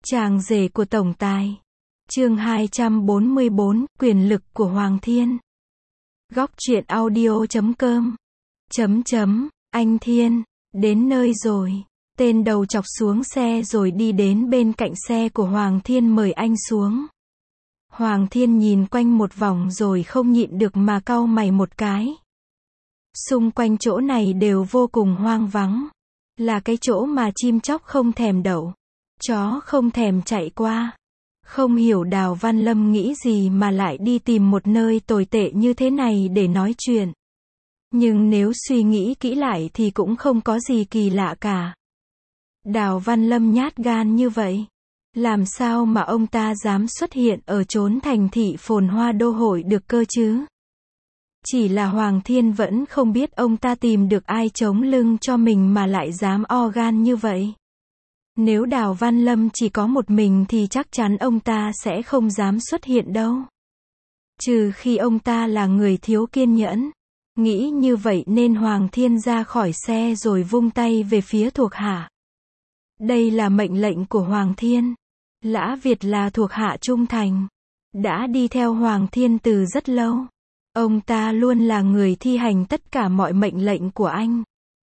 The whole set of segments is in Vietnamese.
Chàng rể của tổng tài. Chương 244, quyền lực của Hoàng Thiên. Góc truyện audio.com. Anh Thiên, đến nơi rồi. Tên đầu chọc xuống xe rồi đi đến bên cạnh xe của Hoàng Thiên mời anh xuống. Hoàng Thiên nhìn quanh một vòng rồi không nhịn được mà cau mày một cái. Xung quanh chỗ này đều vô cùng hoang vắng. Là cái chỗ mà chim chóc không thèm đậu. Chó không thèm chạy qua. Không hiểu Đào Văn Lâm nghĩ gì mà lại đi tìm một nơi tồi tệ như thế này để nói chuyện. Nhưng nếu suy nghĩ kỹ lại thì cũng không có gì kỳ lạ cả. Đào Văn Lâm nhát gan như vậy. Làm sao mà ông ta dám xuất hiện ở chốn thành thị phồn hoa đô hội được cơ chứ? Chỉ là Hoàng Thiên vẫn không biết ông ta tìm được ai chống lưng cho mình mà lại dám o gan như vậy. Nếu Đào Văn Lâm chỉ có một mình thì chắc chắn ông ta sẽ không dám xuất hiện đâu. Trừ khi ông ta là người thiếu kiên nhẫn. Nghĩ như vậy nên Hoàng Thiên ra khỏi xe rồi vung tay về phía thuộc hạ. Đây là mệnh lệnh của Hoàng Thiên. Lã Việt là thuộc hạ trung thành. Đã đi theo Hoàng Thiên từ rất lâu. Ông ta luôn là người thi hành tất cả mọi mệnh lệnh của anh.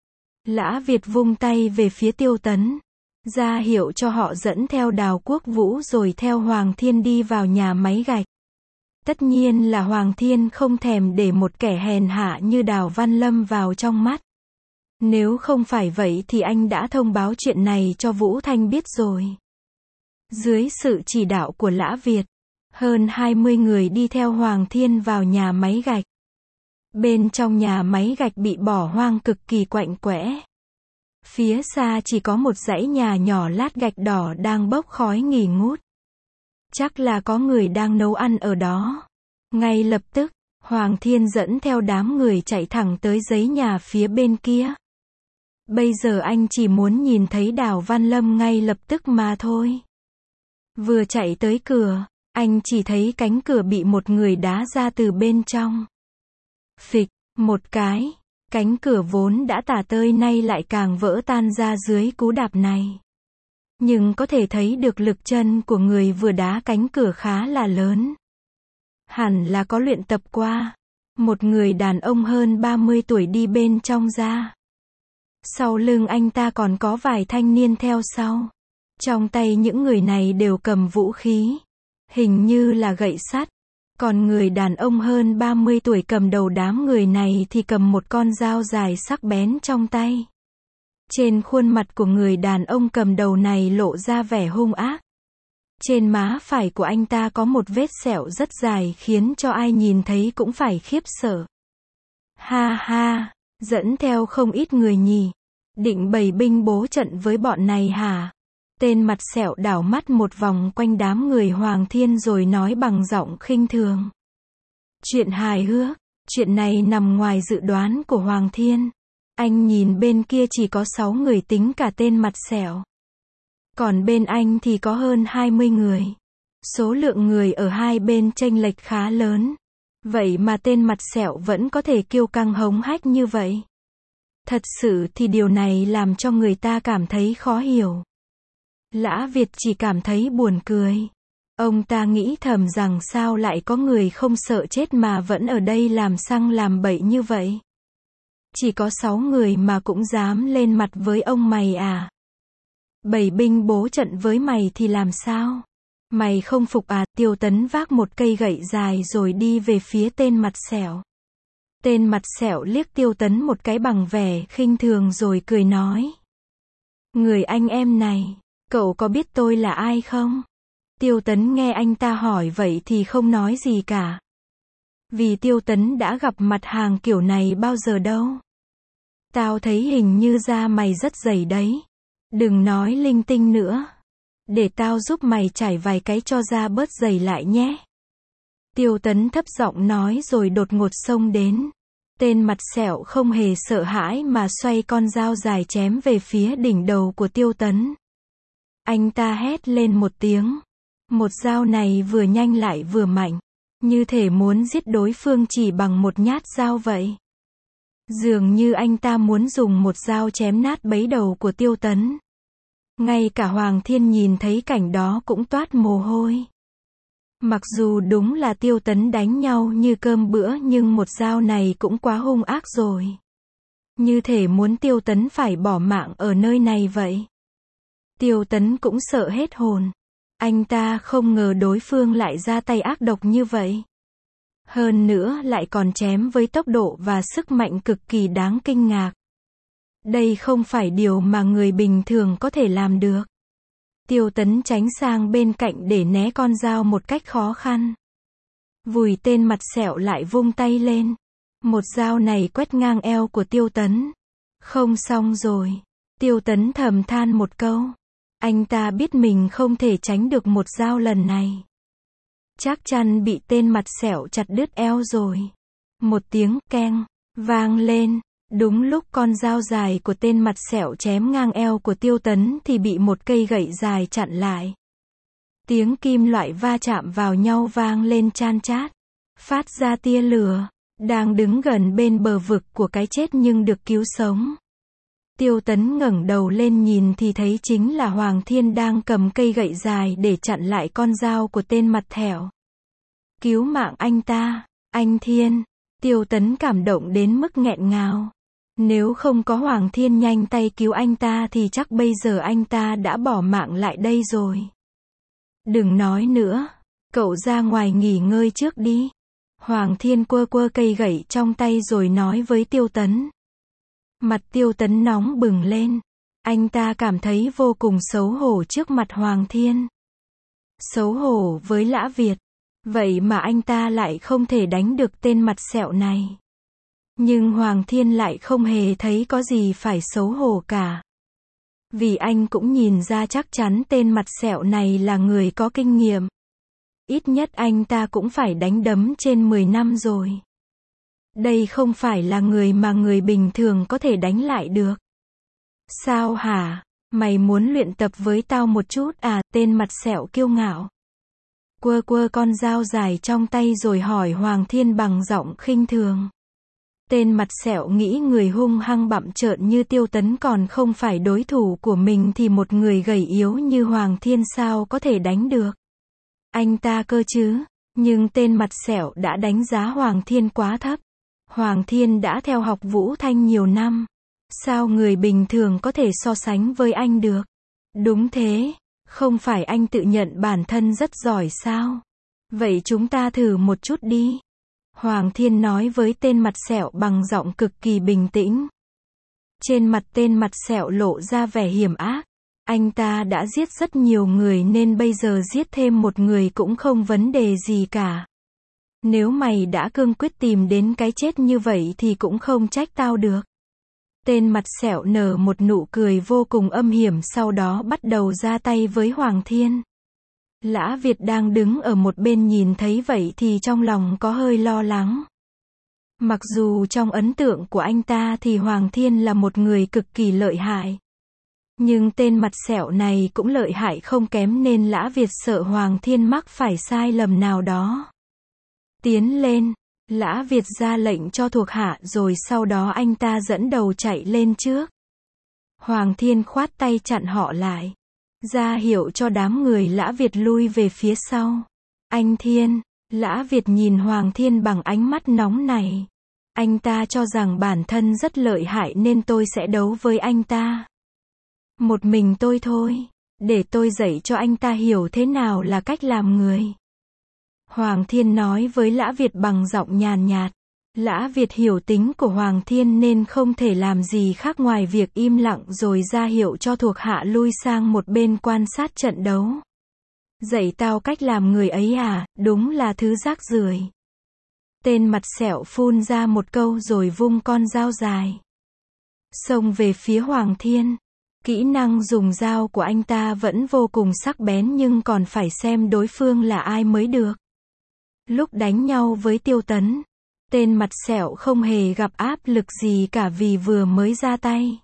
Lã Việt vung tay về phía Tiêu Tấn. Ra hiệu cho họ dẫn theo Đào Quốc Vũ rồi theo Hoàng Thiên đi vào nhà máy gạch. Tất nhiên là Hoàng Thiên không thèm để một kẻ hèn hạ như Đào Văn Lâm vào trong mắt. Nếu không phải vậy thì anh đã thông báo chuyện này cho Vũ Thanh biết rồi. Dưới sự chỉ đạo của Lã Việt, hơn 20 người đi theo Hoàng Thiên vào nhà máy gạch. Bên trong nhà máy gạch bị bỏ hoang cực kỳ quạnh quẽ. Phía xa chỉ có một dãy nhà nhỏ lát gạch đỏ đang bốc khói nghi ngút. Chắc là có người đang nấu ăn ở đó. Ngay lập tức, Hoàng Thiên dẫn theo đám người chạy thẳng tới dãy nhà phía bên kia. Bây giờ anh chỉ muốn nhìn thấy Đào Văn Lâm ngay lập tức mà thôi. Vừa chạy tới cửa, anh chỉ thấy cánh cửa bị một người đá ra từ bên trong. Phịch, một cái. Cánh cửa vốn đã tả tơi nay lại càng vỡ tan ra dưới cú đạp này. Nhưng có thể thấy được lực chân của người vừa đá cánh cửa khá là lớn. Hẳn là có luyện tập qua. Một người đàn ông hơn 30 tuổi đi bên trong ra. Sau lưng anh ta còn có vài thanh niên theo sau. Trong tay những người này đều cầm vũ khí. Hình như là gậy sắt. Còn người đàn ông hơn 30 tuổi cầm đầu đám người này thì cầm một con dao dài sắc bén trong tay. Trên khuôn mặt của người đàn ông cầm đầu này lộ ra vẻ hung ác. Trên má phải của anh ta có một vết sẹo rất dài khiến cho ai nhìn thấy cũng phải khiếp sợ. Ha ha, dẫn theo không ít người nhỉ. Định bày binh bố trận với bọn này hả? Tên mặt sẹo đảo mắt một vòng quanh đám người Hoàng Thiên rồi nói bằng giọng khinh thường. Chuyện hài hước, chuyện này nằm ngoài dự đoán của Hoàng Thiên. Anh nhìn bên kia chỉ có 6 người tính cả tên mặt sẹo. Còn bên anh thì có hơn 20 người. Số lượng người ở hai bên chênh lệch khá lớn. Vậy mà tên mặt sẹo vẫn có thể kiêu căng hống hách như vậy. Thật sự thì điều này làm cho người ta cảm thấy khó hiểu. Lã Việt chỉ cảm thấy buồn cười. Ông ta nghĩ thầm rằng sao lại có người không sợ chết mà vẫn ở đây làm xăng làm bậy như vậy. Chỉ có 6 người mà cũng dám lên mặt với ông mày à? Bày binh bố trận với mày thì làm sao? Mày không phục à? Tiêu Tấn vác một cây gậy dài rồi đi về phía tên mặt sẹo. Tên mặt sẹo liếc Tiêu Tấn một cái bằng vẻ khinh thường rồi cười nói. Người anh em này, cậu có biết tôi là ai không? Tiêu Tấn nghe anh ta hỏi vậy thì không nói gì cả. Vì Tiêu Tấn đã gặp mặt hàng kiểu này bao giờ đâu. Tao thấy hình như da mày rất dày đấy. Đừng nói linh tinh nữa. Để tao giúp mày chải vài cái cho da bớt dày lại nhé. Tiêu Tấn thấp giọng nói rồi đột ngột xông đến. Tên mặt sẹo không hề sợ hãi mà xoay con dao dài chém về phía đỉnh đầu của Tiêu Tấn. Anh ta hét lên một tiếng. Một dao này vừa nhanh lại vừa mạnh. Như thể muốn giết đối phương chỉ bằng một nhát dao vậy. Dường như anh ta muốn dùng một dao chém nát bấy đầu của Tiêu Tấn. Ngay cả Hoàng Thiên nhìn thấy cảnh đó cũng toát mồ hôi. Mặc dù đúng là Tiêu Tấn đánh nhau như cơm bữa nhưng một dao này cũng quá hung ác rồi. Như thể muốn Tiêu Tấn phải bỏ mạng ở nơi này vậy. Tiêu Tấn cũng sợ hết hồn. Anh ta không ngờ đối phương lại ra tay ác độc như vậy. Hơn nữa lại còn chém với tốc độ và sức mạnh cực kỳ đáng kinh ngạc. Đây không phải điều mà người bình thường có thể làm được. Tiêu Tấn tránh sang bên cạnh để né con dao một cách khó khăn. Vùi tên mặt sẹo lại vung tay lên. Một dao này quét ngang eo của Tiêu Tấn. Không xong rồi. Tiêu Tấn thầm than một câu. Anh ta biết mình không thể tránh được một dao lần này. Chắc chắn bị tên mặt sẹo chặt đứt eo rồi. Một tiếng keng vang lên. Đúng lúc con dao dài của tên mặt sẹo chém ngang eo của Tiêu Tấn thì bị một cây gậy dài chặn lại. Tiếng kim loại va chạm vào nhau vang lên chan chát. Phát ra tia lửa. Đang đứng gần bên bờ vực của cái chết nhưng được cứu sống. Tiêu Tấn ngẩng đầu lên nhìn thì thấy chính là Hoàng Thiên đang cầm cây gậy dài để chặn lại con dao của tên mặt thẹo. Cứu mạng anh ta, anh Thiên. Tiêu Tấn cảm động đến mức nghẹn ngào. Nếu không có Hoàng Thiên nhanh tay cứu anh ta thì chắc bây giờ anh ta đã bỏ mạng lại đây rồi. Đừng nói nữa, cậu ra ngoài nghỉ ngơi trước đi. Hoàng Thiên quơ quơ cây gậy trong tay rồi nói với Tiêu Tấn. Mặt Tiêu Tấn nóng bừng lên. Anh ta cảm thấy vô cùng xấu hổ trước mặt Hoàng Thiên. Xấu hổ với Lã Việt. Vậy mà anh ta lại không thể đánh được tên mặt sẹo này. Nhưng Hoàng Thiên lại không hề thấy có gì phải xấu hổ cả. Vì anh cũng nhìn ra chắc chắn tên mặt sẹo này là người có kinh nghiệm. Ít nhất anh ta cũng phải đánh đấm trên 10 năm rồi. Đây không phải là người mà người bình thường có thể đánh lại được. Sao hả? Mày muốn luyện tập với tao một chút à? Tên mặt sẹo kiêu ngạo. Quơ quơ con dao dài trong tay rồi hỏi Hoàng Thiên bằng giọng khinh thường. Tên mặt sẹo nghĩ người hung hăng bặm trợn như Tiêu Tấn còn không phải đối thủ của mình thì một người gầy yếu như Hoàng Thiên sao có thể đánh được. Anh ta cơ chứ. Nhưng tên mặt sẹo đã đánh giá Hoàng Thiên quá thấp. Hoàng Thiên đã theo học Vũ Thanh nhiều năm. Sao người bình thường có thể so sánh với anh được? Đúng thế. Không phải anh tự nhận bản thân rất giỏi sao? Vậy chúng ta thử một chút đi. Hoàng Thiên nói với tên mặt sẹo bằng giọng cực kỳ bình tĩnh. Trên mặt tên mặt sẹo lộ ra vẻ hiểm ác. Anh ta đã giết rất nhiều người nên bây giờ giết thêm một người cũng không vấn đề gì cả. Nếu mày đã cương quyết tìm đến cái chết như vậy thì cũng không trách tao được. Tên mặt sẹo nở một nụ cười vô cùng âm hiểm sau đó bắt đầu ra tay với Hoàng Thiên. Lã Việt đang đứng ở một bên nhìn thấy vậy thì trong lòng có hơi lo lắng. Mặc dù trong ấn tượng của anh ta thì Hoàng Thiên là một người cực kỳ lợi hại. Nhưng tên mặt sẹo này cũng lợi hại không kém nên Lã Việt sợ Hoàng Thiên mắc phải sai lầm nào đó. Tiến lên, Lã Việt ra lệnh cho thuộc hạ rồi sau đó anh ta dẫn đầu chạy lên trước. Hoàng Thiên khoát tay chặn họ lại. Ra hiệu cho đám người Lã Việt lui về phía sau. Anh Thiên, Lã Việt nhìn Hoàng Thiên bằng ánh mắt nóng này. Anh ta cho rằng bản thân rất lợi hại nên tôi sẽ đấu với anh ta. Một mình tôi thôi. Để tôi dạy cho anh ta hiểu thế nào là cách làm người. Hoàng Thiên nói với Lã Việt bằng giọng nhàn nhạt. Lã Việt hiểu tính của Hoàng Thiên nên không thể làm gì khác ngoài việc im lặng rồi ra hiệu cho thuộc hạ lui sang một bên quan sát trận đấu. Dạy tao cách làm người ấy à, đúng là thứ rác rưởi. Tên mặt sẹo phun ra một câu rồi vung con dao dài. Xông về phía Hoàng Thiên. Kỹ năng dùng dao của anh ta vẫn vô cùng sắc bén nhưng còn phải xem đối phương là ai mới được. Lúc đánh nhau với Tiêu Tấn, tên mặt sẹo không hề gặp áp lực gì cả vì vừa mới ra tay.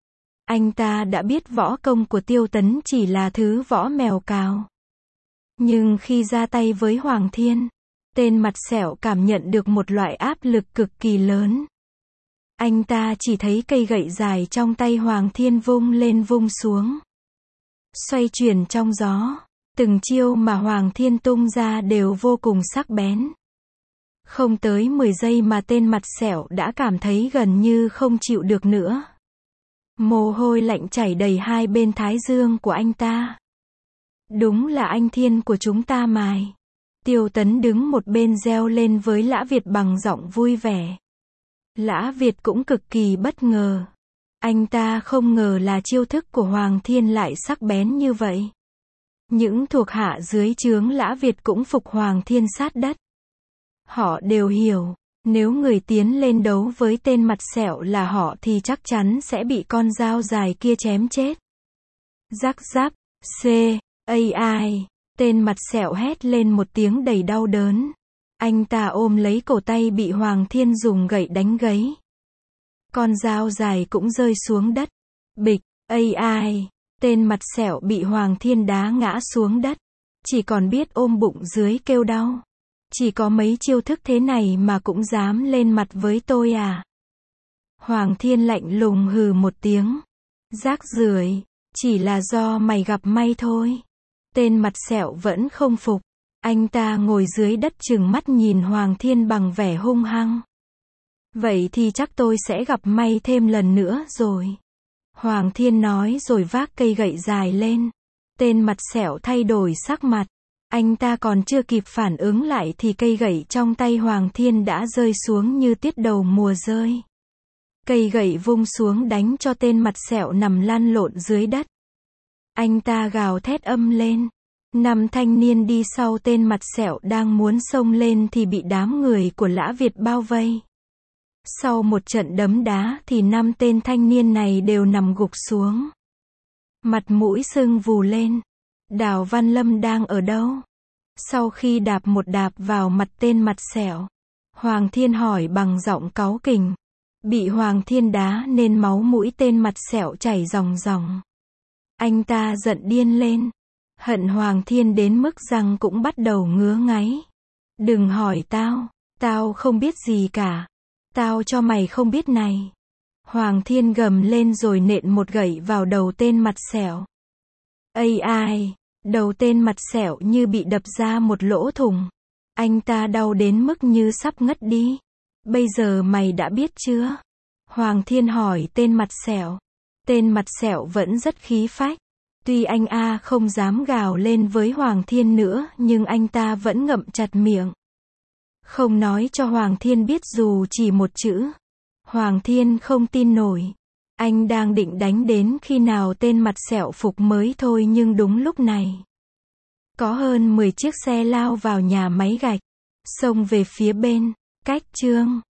Anh ta đã biết võ công của Tiêu Tấn chỉ là thứ võ mèo cào. Nhưng khi ra tay với Hoàng Thiên, tên mặt sẹo cảm nhận được một loại áp lực cực kỳ lớn. Anh ta chỉ thấy cây gậy dài trong tay Hoàng Thiên vung lên vung xuống. xoay chuyển trong gió. Từng chiêu mà Hoàng Thiên tung ra đều vô cùng sắc bén. Không tới 10 giây mà tên mặt sẹo đã cảm thấy gần như không chịu được nữa. Mồ hôi lạnh chảy đầy hai bên thái dương của anh ta. Đúng là anh Thiên của chúng ta mài. Tiêu Tấn đứng một bên reo lên với Lã Việt bằng giọng vui vẻ. Lã Việt cũng cực kỳ bất ngờ. Anh ta không ngờ là chiêu thức của Hoàng Thiên lại sắc bén như vậy. Những thuộc hạ dưới trướng Lã Việt cũng phục Hoàng Thiên sát đất. Họ đều hiểu, nếu người tiến lên đấu với tên mặt sẹo là họ thì chắc chắn sẽ bị con dao dài kia chém chết. Rắc rắc, AI, tên mặt sẹo hét lên một tiếng đầy đau đớn. Anh ta ôm lấy cổ tay bị Hoàng Thiên dùng gậy đánh gãy. Con dao dài cũng rơi xuống đất. Bịch, AI, tên mặt sẹo bị Hoàng Thiên đá ngã xuống đất. Chỉ còn biết ôm bụng dưới kêu đau. Chỉ có mấy chiêu thức thế này mà cũng dám lên mặt với tôi à? Hoàng Thiên lạnh lùng hừ một tiếng. Rác rưởi, chỉ là do mày gặp may thôi. Tên mặt sẹo vẫn không phục. Anh ta ngồi dưới đất trừng mắt nhìn Hoàng Thiên bằng vẻ hung hăng. Vậy thì chắc tôi sẽ gặp may thêm lần nữa rồi. Hoàng Thiên nói rồi vác cây gậy dài lên. Tên mặt sẹo thay đổi sắc mặt. Anh ta còn chưa kịp phản ứng lại thì cây gậy trong tay Hoàng Thiên đã rơi xuống như tiết đầu mùa rơi. Cây gậy vung xuống đánh cho tên mặt sẹo nằm lăn lộn dưới đất. Anh ta gào thét âm lên. 5 thanh niên đi sau tên mặt sẹo đang muốn xông lên thì bị đám người của Lã Việt bao vây. Sau một trận đấm đá thì 5 tên thanh niên này đều nằm gục xuống. Mặt mũi sưng vù lên. Đào Văn Lâm đang ở đâu? Sau khi đạp một đạp vào mặt tên mặt sẹo, Hoàng Thiên hỏi bằng giọng cáu kỉnh. Bị Hoàng Thiên đá nên máu mũi tên mặt sẹo chảy ròng ròng. Anh ta giận điên lên. Hận Hoàng Thiên đến mức răng cũng bắt đầu ngứa ngáy. Đừng hỏi tao, tao không biết gì cả. Tao cho mày không biết này. Hoàng Thiên gầm lên rồi nện một gậy vào đầu tên mặt sẹo. AI, đầu tên mặt sẹo như bị đập ra một lỗ thủng. Anh ta đau đến mức như sắp ngất đi. Bây giờ mày đã biết chưa? Hoàng Thiên hỏi tên mặt sẹo. Tên mặt sẹo vẫn rất khí phách. Tuy anh không dám gào lên với Hoàng Thiên nữa nhưng anh ta vẫn ngậm chặt miệng. Không nói cho Hoàng Thiên biết dù chỉ một chữ. Hoàng Thiên không tin nổi. Anh đang định đánh đến khi nào tên mặt sẹo phục mới thôi nhưng đúng lúc này. Có hơn 10 chiếc xe lao vào nhà máy gạch. Xông về phía bên. Cách chương